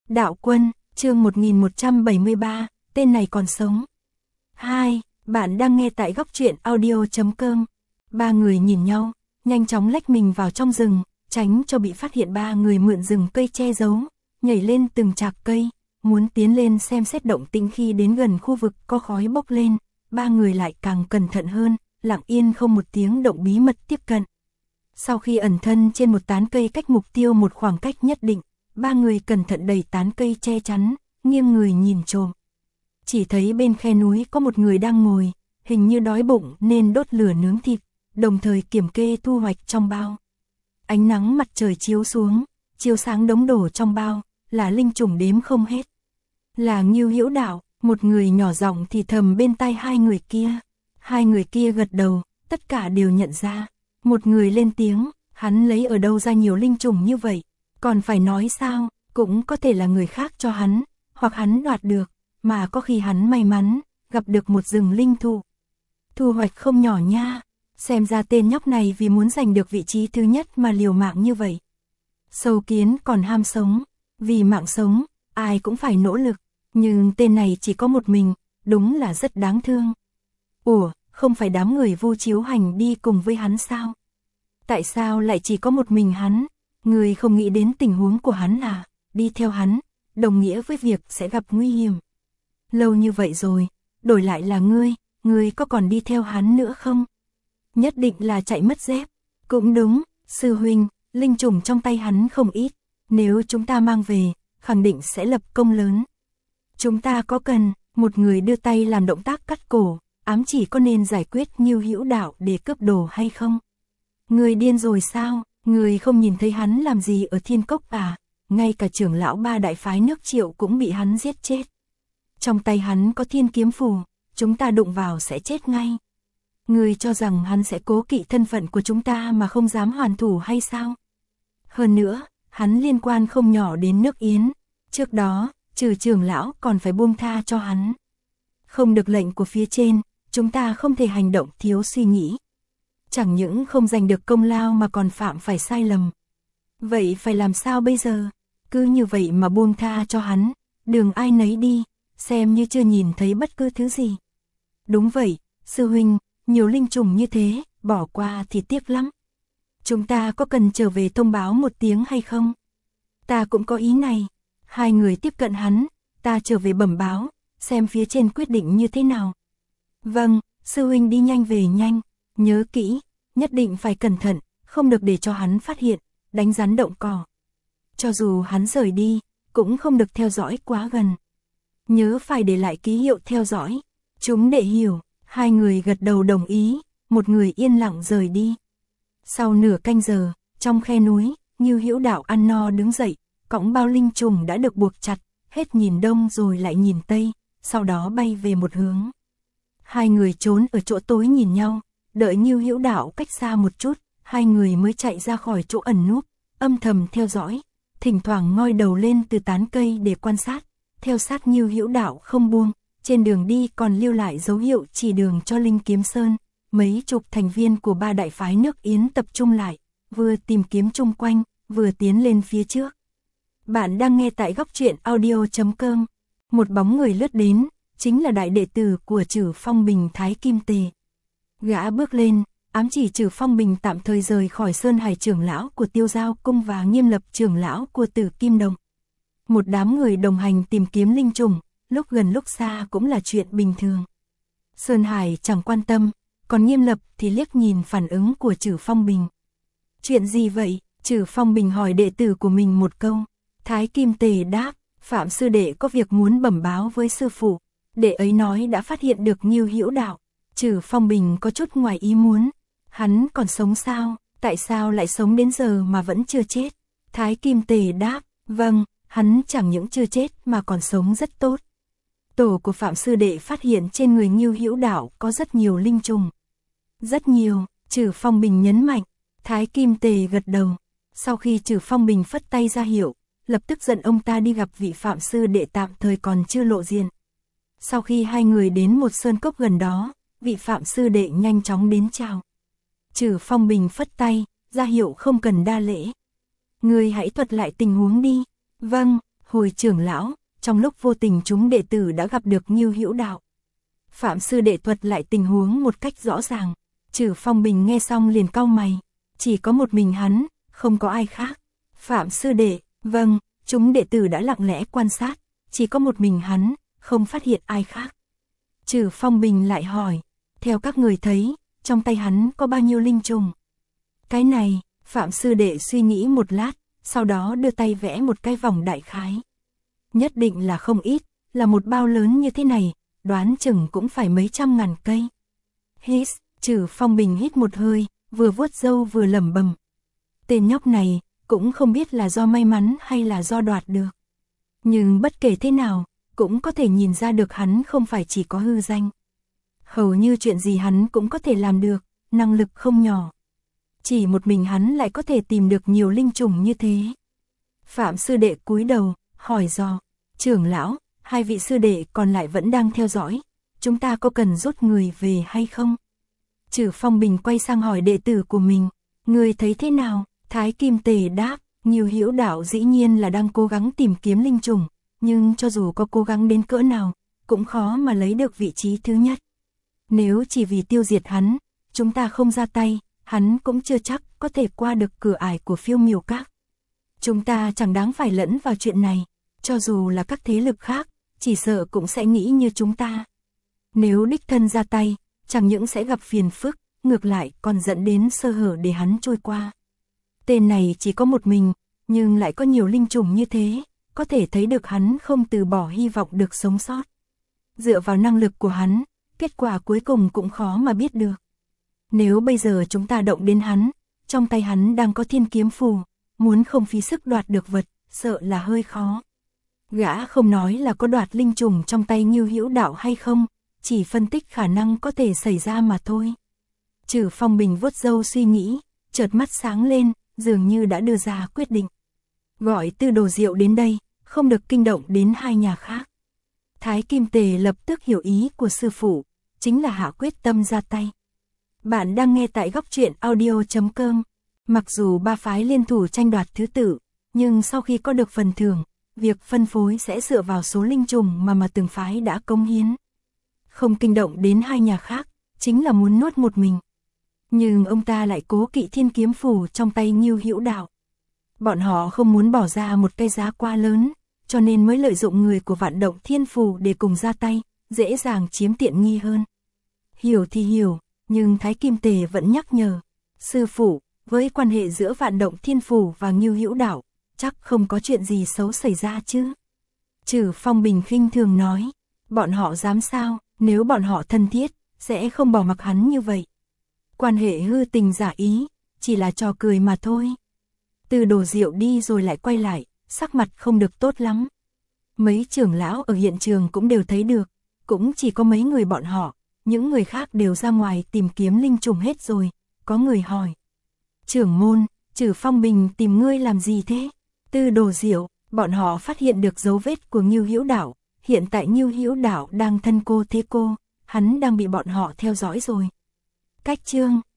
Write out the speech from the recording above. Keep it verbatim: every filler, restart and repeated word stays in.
Đạo Quân, chương một nghìn một trăm bảy mươi ba, tên này còn sống. hai. Bạn đang nghe tại góc truyện audio chấm com. Ba người nhìn nhau, nhanh chóng lách mình vào trong rừng, tránh cho bị phát hiện. Ba người mượn rừng cây che giấu, nhảy lên từng chạc cây, muốn tiến lên xem xét động tĩnh. Khi đến gần khu vực có khói bốc lên, ba người lại càng cẩn thận hơn, lặng yên không một tiếng động bí mật tiếp cận. Sau khi ẩn thân trên một tán cây cách mục tiêu một khoảng cách nhất định, ba người cẩn thận đẩy tán cây che chắn, nghiêng người nhìn trộm. Chỉ thấy bên khe núi có một người đang ngồi, hình như đói bụng nên đốt lửa nướng thịt, đồng thời kiểm kê thu hoạch trong bao. Ánh nắng mặt trời chiếu xuống, chiếu sáng đống đổ trong bao, là linh trùng đếm không hết. Là Ngưu Hữu Đạo, một người nhỏ giọng thì thầm bên tai hai người kia. Hai người kia gật đầu, tất cả đều nhận ra. Một người lên tiếng, hắn lấy ở đâu ra nhiều linh trùng như vậy? Còn phải nói sao, cũng có thể là người khác cho hắn, hoặc hắn đoạt được, mà có khi hắn may mắn, gặp được một rừng linh thụ. Thu hoạch không nhỏ nha, xem ra tên nhóc này vì muốn giành được vị trí thứ nhất mà liều mạng như vậy. Sâu kiến còn ham sống, vì mạng sống, ai cũng phải nỗ lực, nhưng tên này chỉ có một mình, đúng là rất đáng thương. Ủa, không phải đám người Vu Chiếu Hành đi cùng với hắn sao? Tại sao lại chỉ có một mình hắn? Người không nghĩ đến tình huống của hắn à? Đi theo hắn, đồng nghĩa với việc sẽ gặp nguy hiểm. Lâu như vậy rồi, đổi lại là ngươi, ngươi có còn đi theo hắn nữa không? Nhất định là chạy mất dép. Cũng đúng, sư huynh, linh trùng trong tay hắn không ít, nếu chúng ta mang về, khẳng định sẽ lập công lớn. Chúng ta có cần, một người đưa tay làm động tác cắt cổ, ám chỉ có nên giải quyết Ngưu Hữu Đạo để cướp đồ hay không? Người điên rồi sao? Người không nhìn thấy hắn làm gì ở Thiên Cốc à? Ngay cả trưởng lão ba đại phái nước Triệu cũng bị hắn giết chết. Trong tay hắn có thiên kiếm phù, chúng ta đụng vào sẽ chết ngay. Người cho rằng hắn sẽ cố kỵ thân phận của chúng ta mà không dám hoàn thủ hay sao? Hơn nữa, hắn liên quan không nhỏ đến nước Yến. Trước đó, trừ trưởng lão còn phải buông tha cho hắn. Không được lệnh của phía trên, chúng ta không thể hành động thiếu suy nghĩ. Chẳng những không giành được công lao mà còn phạm phải sai lầm. Vậy phải làm sao bây giờ? Cứ như vậy mà buông tha cho hắn, đường ai nấy đi, xem như chưa nhìn thấy bất cứ thứ gì. Đúng vậy, sư huynh, nhiều linh trùng như thế, bỏ qua thì tiếc lắm. Chúng ta có cần trở về thông báo một tiếng hay không? Ta cũng có ý này. Hai người tiếp cận hắn, ta trở về bẩm báo, xem phía trên quyết định như thế nào. Vâng, sư huynh đi nhanh về nhanh, nhớ kỹ, nhất định phải cẩn thận, không được để cho hắn phát hiện, đánh rắn động cỏ. Cho dù hắn rời đi, cũng không được theo dõi quá gần. Nhớ phải để lại ký hiệu theo dõi. Chúng đệ hiểu, hai người gật đầu đồng ý, một người yên lặng rời đi. Sau nửa canh giờ, trong khe núi, Ngưu Hữu Đạo ăn no đứng dậy, cõng bao linh trùng đã được buộc chặt, hết nhìn đông rồi lại nhìn tây, sau đó bay về một hướng. Hai người trốn ở chỗ tối nhìn nhau, đợi Ngưu Hữu Đạo cách xa một chút, hai người mới chạy ra khỏi chỗ ẩn núp, âm thầm theo dõi, thỉnh thoảng ngoi đầu lên từ tán cây để quan sát, theo sát Ngưu Hữu Đạo không buông, trên đường đi còn lưu lại dấu hiệu chỉ đường cho Linh Kiếm Sơn. Mấy chục thành viên của ba đại phái nước Yến tập trung lại, vừa tìm kiếm chung quanh, vừa tiến lên phía trước. Bạn đang nghe tại góc truyện audio chấm com. Một bóng người lướt đến, chính là đại đệ tử của Trử Phong Bình Thái Kim Tề. Gã bước lên, ám chỉ Trử Phong Bình tạm thời rời khỏi Sơn Hải trưởng lão của Tiêu Giao Cung và Nghiêm Lập trưởng lão của Tử Kim Đồng. Một đám người đồng hành tìm kiếm linh trùng, lúc gần lúc xa cũng là chuyện bình thường. Sơn Hải chẳng quan tâm, còn Nghiêm Lập thì liếc nhìn phản ứng của Trử Phong Bình. Chuyện gì vậy? Trử Phong Bình hỏi đệ tử của mình một câu. Thái Kim Tề đáp, Phạm sư đệ có việc muốn bẩm báo với sư phụ. Đệ ấy nói đã phát hiện được Ngưu Hữu Đạo. Trử Phong Bình có chút ngoài ý muốn. Hắn còn sống sao? Tại sao lại sống đến giờ mà vẫn chưa chết? Thái Kim Tề đáp, vâng, hắn chẳng những chưa chết mà còn sống rất tốt. Tổ của Phạm sư đệ phát hiện trên người Ngưu Hữu Đạo có rất nhiều linh trùng. Rất nhiều, Trử Phong Bình nhấn mạnh. Thái Kim Tề gật đầu. Sau khi Trử Phong Bình phất tay ra hiệu, lập tức dẫn ông ta đi gặp vị Phạm sư đệ tạm thời còn chưa lộ diện. Sau khi hai người đến một sơn cốc gần đó, vị Phạm sư đệ nhanh chóng đến chào. Trử Phong Bình phất tay, ra hiệu không cần đa lễ. Người hãy thuật lại tình huống đi. Vâng, Hồi trưởng lão, trong lúc vô tình chúng đệ tử đã gặp được Ngưu Hữu Đạo. Phạm sư đệ thuật lại tình huống một cách rõ ràng. Trừ Phong Bình nghe xong liền cau mày. Chỉ có một mình hắn, không có ai khác. Phạm sư đệ, vâng, chúng đệ tử đã lặng lẽ quan sát. Chỉ có một mình hắn, không phát hiện ai khác. Trừ Phong Bình lại hỏi, theo các người thấy, trong tay hắn có bao nhiêu linh trùng? Cái này, Phạm sư đệ suy nghĩ một lát, sau đó đưa tay vẽ một cái vòng đại khái. Nhất định là không ít, là một bao lớn như thế này, đoán chừng cũng phải mấy trăm ngàn cây. Hít, Trừ Phong Bình hít một hơi, vừa vuốt râu vừa lẩm bẩm. Tên nhóc này, cũng không biết là do may mắn hay là do đoạt được. Nhưng bất kể thế nào, cũng có thể nhìn ra được hắn không phải chỉ có hư danh. Hầu như chuyện gì hắn cũng có thể làm được, năng lực không nhỏ. Chỉ một mình hắn lại có thể tìm được nhiều linh trùng như thế. Phạm sư đệ cúi đầu, hỏi dò, trưởng lão, hai vị sư đệ còn lại vẫn đang theo dõi, chúng ta có cần rút người về hay không? Trừ Phong Bình quay sang hỏi đệ tử của mình, người thấy thế nào? Thái Kim Tề đáp, Ngưu Hữu Đạo dĩ nhiên là đang cố gắng tìm kiếm linh trùng, nhưng cho dù có cố gắng đến cỡ nào, cũng khó mà lấy được vị trí thứ nhất. Nếu chỉ vì tiêu diệt hắn, chúng ta không ra tay, hắn cũng chưa chắc có thể qua được cửa ải của Phiêu Miểu Các. Chúng ta chẳng đáng phải lẫn vào chuyện này, cho dù là các thế lực khác, chỉ sợ cũng sẽ nghĩ như chúng ta. Nếu đích thân ra tay, chẳng những sẽ gặp phiền phức, ngược lại còn dẫn đến sơ hở để hắn trôi qua. Tên này chỉ có một mình, nhưng lại có nhiều linh trùng như thế, có thể thấy được hắn không từ bỏ hy vọng được sống sót. Dựa vào năng lực của hắn, kết quả cuối cùng cũng khó mà biết được. Nếu bây giờ chúng ta động đến hắn, trong tay hắn đang có thiên kiếm phù, muốn không phí sức đoạt được vật, sợ là hơi khó. Gã không nói là có đoạt linh trùng trong tay Ngưu Hữu Đạo hay không, chỉ phân tích khả năng có thể xảy ra mà thôi. Trừ Phong Bình vuốt râu suy nghĩ, chợt mắt sáng lên, dường như đã đưa ra quyết định. Gọi Tư Đồ Diệu đến đây, không được kinh động đến hai nhà khác. Thái Kim Tề lập tức hiểu ý của sư phụ, chính là hạ quyết tâm ra tay. Bạn đang nghe tại góc truyện audio chấm com. Mặc dù ba phái liên thủ tranh đoạt thứ tự, nhưng sau khi có được phần thưởng, việc phân phối sẽ dựa vào số linh trùng mà mà từng phái đã cống hiến. Không kinh động đến hai nhà khác, chính là muốn nuốt một mình. Nhưng ông ta lại cố kỵ thiên kiếm phù trong tay Ngưu Hữu Đạo. Bọn họ không muốn bỏ ra một cái giá quá lớn, cho nên mới lợi dụng người của Vạn Động Thiên Phù để cùng ra tay, dễ dàng chiếm tiện nghi hơn. Hiểu thì hiểu, nhưng Thái Kim Tề vẫn nhắc nhở, sư phụ, với quan hệ giữa Vạn Động Thiên Phù và Ngưu Hữu Đạo, chắc không có chuyện gì xấu xảy ra chứ. Trừ Phong Bình khinh thường nói, bọn họ dám sao, nếu bọn họ thân thiết, sẽ không bỏ mặc hắn như vậy. Quan hệ hư tình giả ý, chỉ là trò cười mà thôi. Từ Đồ Diệu đi rồi lại quay lại, sắc mặt không được tốt lắm. Mấy trưởng lão ở hiện trường cũng đều thấy được, cũng chỉ có mấy người bọn họ, những người khác đều ra ngoài tìm kiếm linh trùng hết rồi. Có người hỏi, trưởng môn, Trừ Phong Bình tìm ngươi làm gì thế? Tư Đồ Diệu, bọn họ phát hiện được dấu vết của Ngưu Hữu Đạo, hiện tại Ngưu Hữu Đạo đang thân cô thế cô, hắn đang bị bọn họ theo dõi rồi. Cách chương